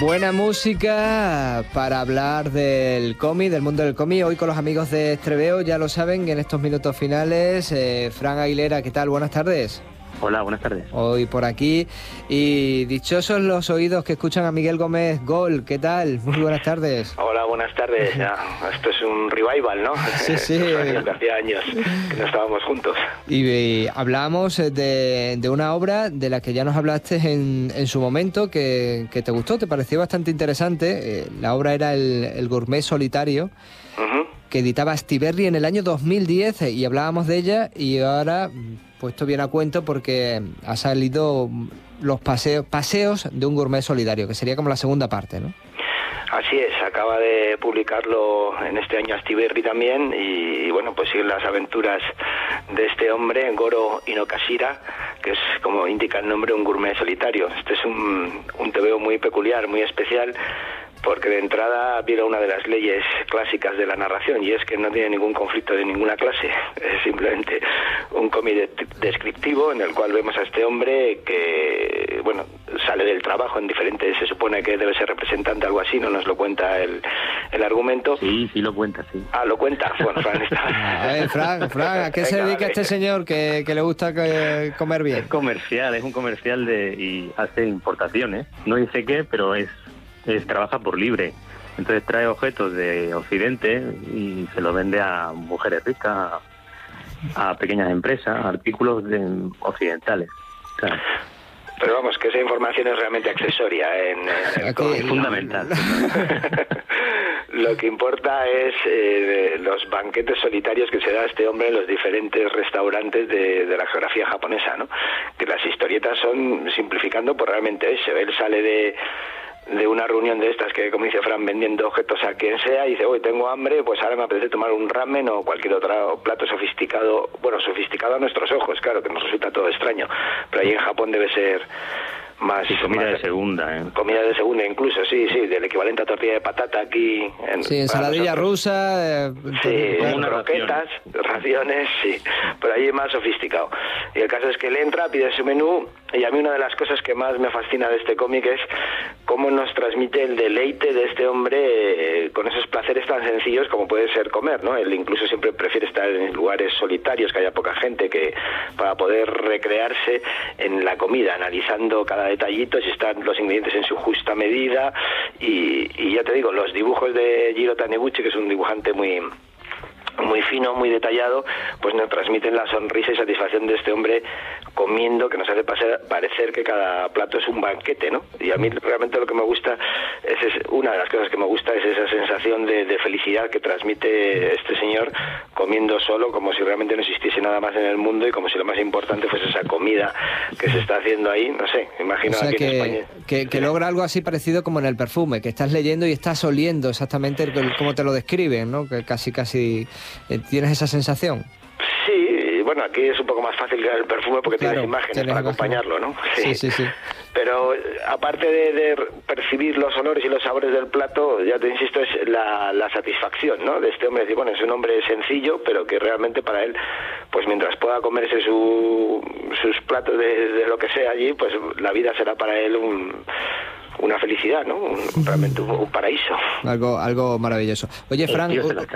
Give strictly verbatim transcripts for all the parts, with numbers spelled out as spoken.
Buena música para hablar del cómic, del mundo del cómic. Hoy con los amigos de Estreveo, ya lo saben, en estos minutos finales. Eh, Fran Aguilera, ¿qué tal? Buenas tardes. Hola, buenas tardes. Hoy por aquí. Y dichosos los oídos que escuchan a Miguel Gómez Gol. ¿Qué tal? Muy buenas tardes. Hola, buenas tardes. Ya, esto es un revival, ¿no? Sí, sí. Hacía años que no estábamos juntos. Y, y hablamos de, de una obra de la que ya nos hablaste en, en su momento, que, que te gustó, te pareció bastante interesante. Eh, la obra era el, el Gourmet Solitario, uh-huh. que editaba Astiberri en el año dos mil diez, y hablábamos de ella, y ahora puesto bien a cuento porque ha salido los paseos, paseos de un gourmet solidario, que sería como la segunda parte, ¿no? Así es, acaba de publicarlo en este año Astiberri también, y, y bueno, pues siguen las aventuras de este hombre, Goro Inokashira, que es, como indica el nombre, un gourmet solitario. Este es un, un tebeo muy peculiar, muy especial, porque de entrada viola una de las leyes clásicas de la narración, y es que no tiene ningún conflicto de ninguna clase. Es simplemente un cómic de descriptivo en el cual vemos a este hombre que, bueno, sale del trabajo en diferentes, se supone que debe ser representante, algo así, no nos lo cuenta el, el argumento. Sí, sí lo cuenta, sí. Ah, lo cuenta. Bueno, Fran está... A ver, Fran, Fran, ¿a qué Venga, se dedica vale. este señor que, que le gusta que, comer bien? Es comercial, es un comercial de y hace importaciones. No dice qué, pero es Es, trabaja por libre, entonces trae objetos de Occidente y se los vende a mujeres ricas, a, a pequeñas empresas, artículos de, occidentales. O sea, pero vamos, que esa información es realmente accesoria en, en el cómic, es fundamental. Lo que importa es eh, los banquetes solitarios que se da a este hombre en los diferentes restaurantes de, de la geografía japonesa, ¿no? Que las historietas son, simplificando, pues realmente eso. Él sale de de una reunión de estas que, como dice Fran, vendiendo objetos a quien sea, y dice, hoy tengo hambre, pues ahora me apetece tomar un ramen o cualquier otro plato sofisticado, bueno, sofisticado a nuestros ojos, claro, que nos resulta todo extraño, pero ahí en Japón debe ser más... Sí, comida más, de segunda, ¿eh? Comida de segunda incluso, sí, sí, del equivalente a tortilla de patata aquí. En, sí, ensaladilla rusa... Eh, sí, bueno, croquetas, raciones. raciones, sí, pero allí es más sofisticado. Y el caso es que él entra, pide su menú, y a mí una de las cosas que más me fascina de este cómic es cómo nos transmite el deleite de este hombre eh, con esos placeres tan sencillos como puede ser comer, ¿no? Él incluso siempre prefiere estar en lugares solitarios, que haya poca gente, que para poder recrearse en la comida, analizando cada detallito, si están los ingredientes en su justa medida, y, y ya te digo, los dibujos de Jiro Taniguchi, que es un dibujante muy... muy fino, muy detallado, pues nos transmiten la sonrisa y satisfacción de este hombre comiendo, que nos hace pasar, parecer que cada plato es un banquete, ¿no? Y a mí realmente lo que me gusta, es, es una de las cosas que me gusta es esa sensación de, de felicidad que transmite este señor comiendo solo, como si realmente no existiese nada más en el mundo y como si lo más importante fuese esa comida que se está haciendo ahí, no sé, imagino, o sea, aquí que, en España. Que, que logra algo así parecido como en el perfume, que estás leyendo y estás oliendo exactamente como te lo describen, ¿no? Que casi, casi... ¿Tienes esa sensación? Sí, bueno, aquí es un poco más fácil que el perfume porque claro, tienes imágenes tienes para acompañarlo, ¿no? Sí, sí, sí. sí. Pero aparte de, de percibir los olores y los sabores del plato, ya te insisto, es la, la satisfacción, ¿no? De este hombre, decir, bueno, es un hombre sencillo, pero que realmente para él, pues mientras pueda comerse su, sus platos de, de lo que sea allí, pues la vida será para él un... una felicidad, ¿no? Un, realmente un, un paraíso. Algo algo maravilloso. Oye, Fran,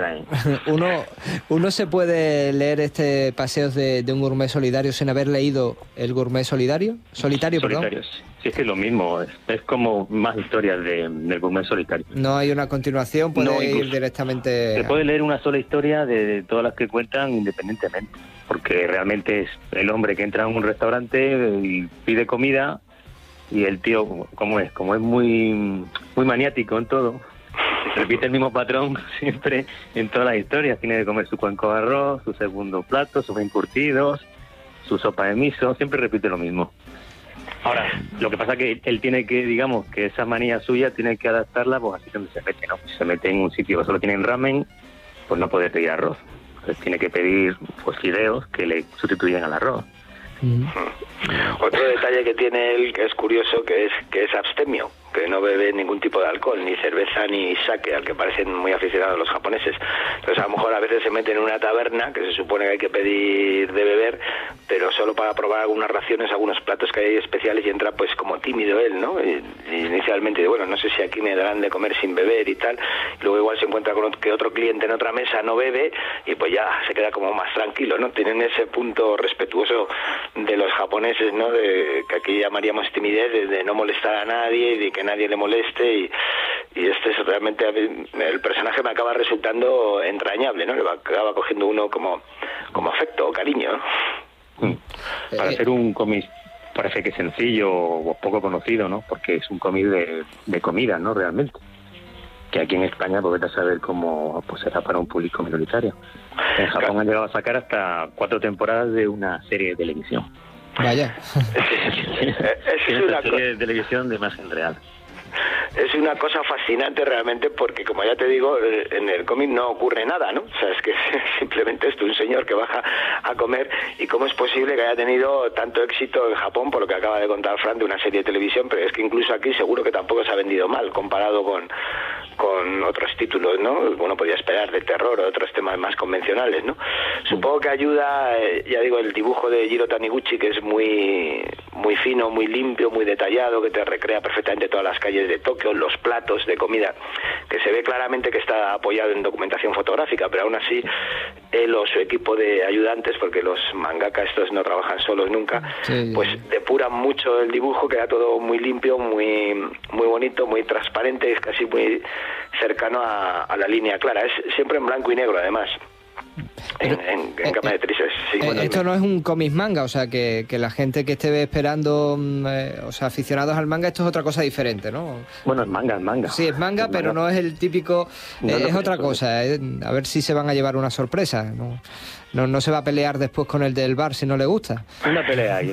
uno, uno se puede leer este Paseos de, de un gourmet solidario sin haber leído el Gourmet Solidario? Solitario, Solitarios. perdón. Sí, es que es lo mismo, es, es como más historias de, del Gourmet Solitario. No hay una continuación, puede no, ir directamente... Se puede leer una sola historia de, de todas las que cuentan independientemente, porque realmente es el hombre que entra en un restaurante y pide comida. Y el tío, como es, como es muy muy maniático en todo, repite el mismo patrón siempre en todas las historias. Tiene que comer su cuenco de arroz, su segundo plato, sus encurtidos, su sopa de miso, siempre repite lo mismo. Ahora, lo que pasa es que él tiene que, digamos, que esa manía suya tiene que adaptarla, pues así donde se mete, ¿no? Si se mete en un sitio que solo tienen ramen, pues no puede pedir arroz. Entonces tiene que pedir, pues, fideos que le sustituyen al arroz. Mm. Otro detalle que tiene él que es curioso, que es que es abstemio, que que no bebe ningún tipo de alcohol, ni cerveza ni sake, al que parecen muy aficionados los japoneses. Entonces a lo mejor a veces se meten en una taberna, que se supone que hay que pedir de beber, pero solo para probar algunas raciones, algunos platos que hay especiales, y entra pues como tímido él, ¿no? Y, y inicialmente, bueno, no sé si aquí me darán de comer sin beber y tal, y luego igual se encuentra con que otro cliente en otra mesa no bebe, y pues ya se queda como más tranquilo, ¿no? Tienen ese punto respetuoso de los japoneses, ¿no? De que aquí llamaríamos timidez, de, de no molestar a nadie y de que nadie le moleste, y, y este es realmente, el personaje me acaba resultando entrañable, ¿no? Le acaba cogiendo uno como, como afecto o cariño, ¿no? Mm. Para ser un cómic parece que sencillo o poco conocido, ¿no? Porque es un cómic de, de comida, ¿no? Realmente. Que aquí en España, pues vete a saber cómo pues será para un público minoritario. En Japón claro. Han llegado a sacar hasta cuatro temporadas de una serie de televisión. Vaya. Es una serie de televisión de imagen real. Es una cosa fascinante realmente, porque como ya te digo, en el cómic no ocurre nada, ¿no? O sea, es que simplemente esto, un señor que baja a comer, y cómo es posible que haya tenido tanto éxito en Japón, por lo que acaba de contar Fran, de una serie de televisión, pero es que incluso aquí seguro que tampoco se ha vendido mal comparado con, con otros títulos, ¿no? Uno podía esperar de terror o otros temas más convencionales, ¿no? Supongo que ayuda, eh, ya digo, el dibujo de Jiro Taniguchi, que es muy, muy fino, muy limpio, muy detallado, que te recrea perfectamente todas las calles de Tokio, los platos de comida, que se ve claramente que está apoyado en documentación fotográfica, pero aún así él o su equipo de ayudantes, porque los mangaka estos no trabajan solos nunca, sí, pues depuran mucho el dibujo, queda todo muy limpio, muy muy bonito, muy transparente, es casi muy cercano a, a la línea clara, es siempre en blanco y negro además. En, en, en eh, cama de trices, sí, eh, bueno, esto no es un cómic manga, o sea que, que la gente que esté esperando, eh, o sea, aficionados al manga, esto es otra cosa diferente, ¿no? Bueno, es manga, es manga. Sí, es manga, es pero manga. No es el típico, no, eh, no, es otra cosa, eh, a ver si se van a llevar una sorpresa, ¿no? No, no se va a pelear después con el del bar si no le gusta. Una pelea ahí.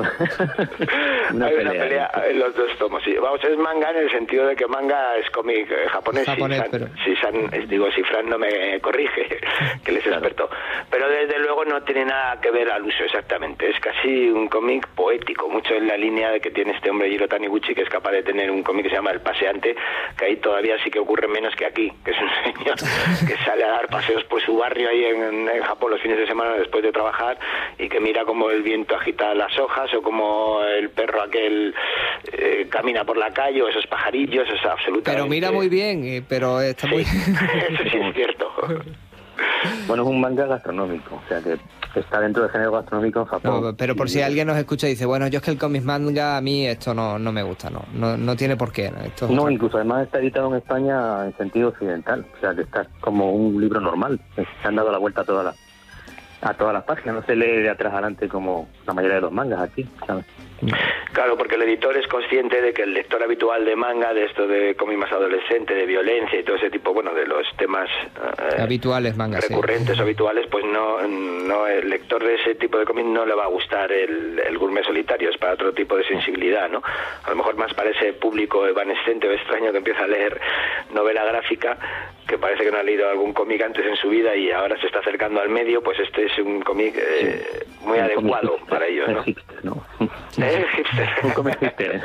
una Hay pelea, una pelea en los dos tomos, sí. Vamos, es manga en el sentido de que manga es cómic japonés. japonés si, pero... si San, digo, si Fran no me corrige, que él es claro. experto. Pero desde luego no tiene nada que ver al uso exactamente. Es casi un cómic poético, mucho en la línea de que tiene este hombre Jiro Taniguchi, que es capaz de tener un cómic que se llama El Paseante, que ahí todavía sí que ocurre menos que aquí, que es un señor que sale a dar paseos por su barrio ahí en, en Japón los fines de semana después de trabajar, y que mira cómo el viento agita las hojas, o como el perro aquel eh, camina por la calle, o esos pajarillos, es absolutamente... Pero mira muy bien, pero está sí, muy... eso sí es cierto. Bueno, es un manga gastronómico, o sea que está dentro del género gastronómico en Japón. No, pero por si alguien nos escucha y dice, bueno, yo es que el cómic manga a mí esto no, no me gusta, no, no no tiene por qué. Esto no, incluso además está editado en España en sentido occidental, o sea que está como un libro normal, se han dado la vuelta a todas las a todas las páginas, no se lee de atrás adelante como la mayoría de los mangas aquí, ¿sabes? Claro, porque el editor es consciente de que el lector habitual de manga, de esto de cómic más adolescente, de violencia y todo ese tipo, bueno, de los temas eh, habituales, manga, recurrentes, sí. habituales, pues no, no, el lector de ese tipo de cómic no le va a gustar el, el gourmet solitario, es para otro tipo de sensibilidad, ¿no? A lo mejor más para ese público evanescente o extraño que empieza a leer novela gráfica, que parece que no ha leído algún cómic antes en su vida y ahora se está acercando al medio, pues este es un cómic eh, sí. muy un adecuado hipster, para ellos, ¿no? Hipster, ¿no? ¿Eh? Hipster. Un cómic hipster.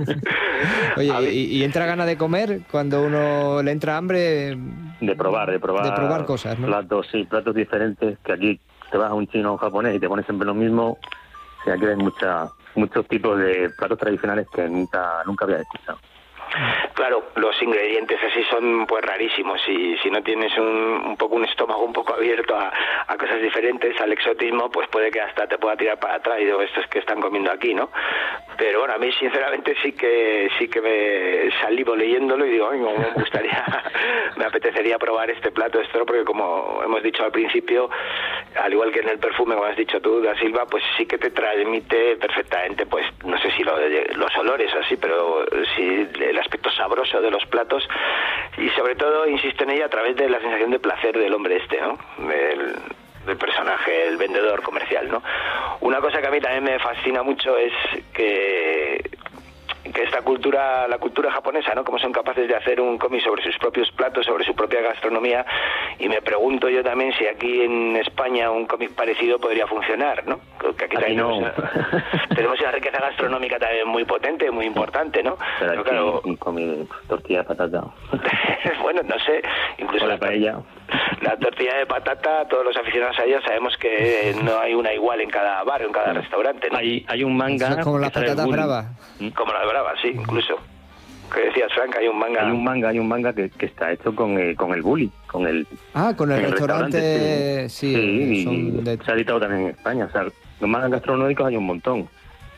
Oye, ¿y, ¿y entra gana de comer cuando uno le entra hambre? De probar, de probar. De probar cosas, ¿no? Platos, sí, platos diferentes, que aquí te vas a un chino o un japonés y te pones siempre lo mismo. O sea, que hay mucha, muchos tipos de platos tradicionales que nunca, nunca había escuchado. Claro, los ingredientes así son pues rarísimos, y si no tienes un, un poco un estómago un poco abierto a, a cosas diferentes, al exotismo, pues puede que hasta te pueda tirar para atrás y digo, estos que están comiendo aquí, ¿no? Pero bueno, a mí sinceramente sí que sí que me salivo leyéndolo y digo, ay, me gustaría, me apetecería probar este plato, esto, porque como hemos dicho al principio, al igual que en el perfume, como has dicho tú, Da Silva, pues sí que te transmite perfectamente, pues no sé si lo, los olores o así, pero sí el aspecto sabroso de los platos, y sobre todo, insisto en ello, a través de la sensación de placer del hombre este, ¿no? El, del personaje, el vendedor comercial, ¿no? Una cosa que a mí también me fascina mucho es que que esta cultura, la cultura japonesa, ¿no? Cómo son capaces de hacer un cómic sobre sus propios platos, sobre su propia gastronomía, y me pregunto yo también si aquí en España un cómic parecido podría funcionar, ¿no? que aquí, aquí también no. tenemos, una, tenemos una riqueza gastronómica también muy potente, muy importante, ¿no? Pero Pero aquí claro, comí tortilla de patata. bueno, no sé, incluso O la la paella. La tortilla de patata, todos los aficionados a ella sabemos que no hay una igual en cada bar o en cada restaurante, ¿no? Hay, hay un manga... Eso es como las que sale patatas bully. bravas. Como la de Brava, sí, incluso. Que decías, Frank, hay un manga... Hay un manga, hay un manga que, que está hecho con el, con el bully, con el... Ah, con el, en restaurante, sí, sí, son y de... se ha editado también en España. O sea, los mangas gastronómicos hay un montón.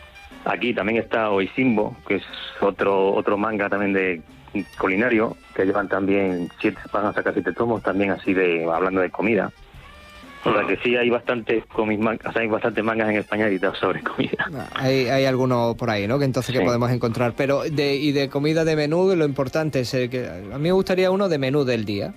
Aquí también está Oisimbo, que es otro otro manga también de culinario, que llevan también siete, van a sacar siete tomos también así de hablando de comida. O sea que sí hay bastantes cómics, o sea, hay bastantes mangas en España editados sobre comida. Hay, hay algunos por ahí, ¿no? Que entonces Sí. que podemos encontrar. Pero de y de comida de menú, lo importante es el que a mí me gustaría uno de menú del día.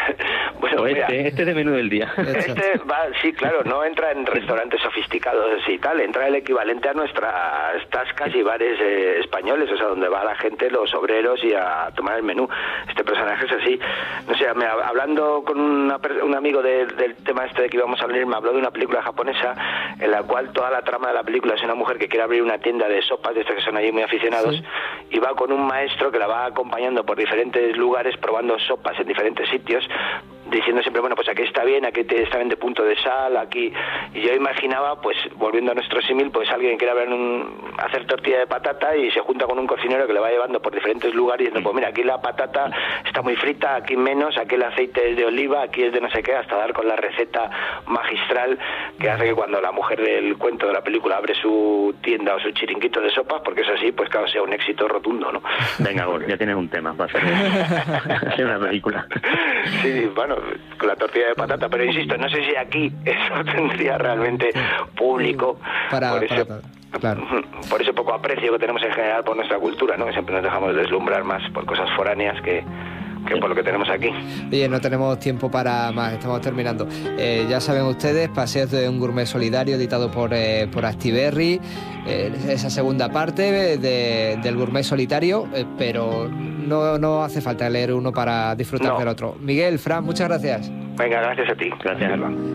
Bueno, O mira, este, este es de menú del día. Este va, sí, claro, no entra en restaurantes sofisticados y tal, entra el equivalente a nuestras tascas y bares eh, españoles, o sea, donde va la gente, los obreros y a tomar el menú. Este personaje es así. No sé, me, hablando con una, un amigo de, del tema este de que íbamos a hablar, me habló de una película japonesa en la cual toda la trama de la película es una mujer que quiere abrir una tienda de sopas, de estas que son allí muy aficionados, sí. Y va con un maestro que la va acompañando por diferentes lugares probando sopas en diferentes sitios, diciendo siempre, bueno, pues aquí está bien, aquí te está bien de punto de sal, aquí... Y yo imaginaba, pues, volviendo a nuestro símil, pues alguien quiere ver un, hacer tortilla de patata y se junta con un cocinero que le va llevando por diferentes lugares diciendo, pues mira, aquí la patata está muy frita, aquí menos, aquí el aceite es de oliva, aquí es de no sé qué, hasta dar con la receta magistral que hace que cuando la mujer del cuento de la película abre su tienda o su chiringuito de sopas, porque es así, pues claro, sea un éxito rotundo, ¿no? Venga, Gor, ya tienes un tema para hacer, hacer una película. Sí, bueno, con la tortilla de patata, pero insisto, no sé si aquí eso tendría realmente público para, por, ese, para, claro. por ese poco aprecio que tenemos en general por nuestra cultura, ¿no? Que siempre nos dejamos deslumbrar más por cosas foráneas que, que por lo que tenemos aquí. Oye, no tenemos tiempo para más, estamos terminando. Eh, ya saben ustedes, Paseos de un gourmet solidario, editado por, eh, por Astiberri, eh, esa segunda parte de, del gourmet solitario, eh, pero no, no hace falta leer uno para disfrutar no. del otro. Miguel, Fran, muchas gracias. Venga, gracias a ti. Gracias, Alba.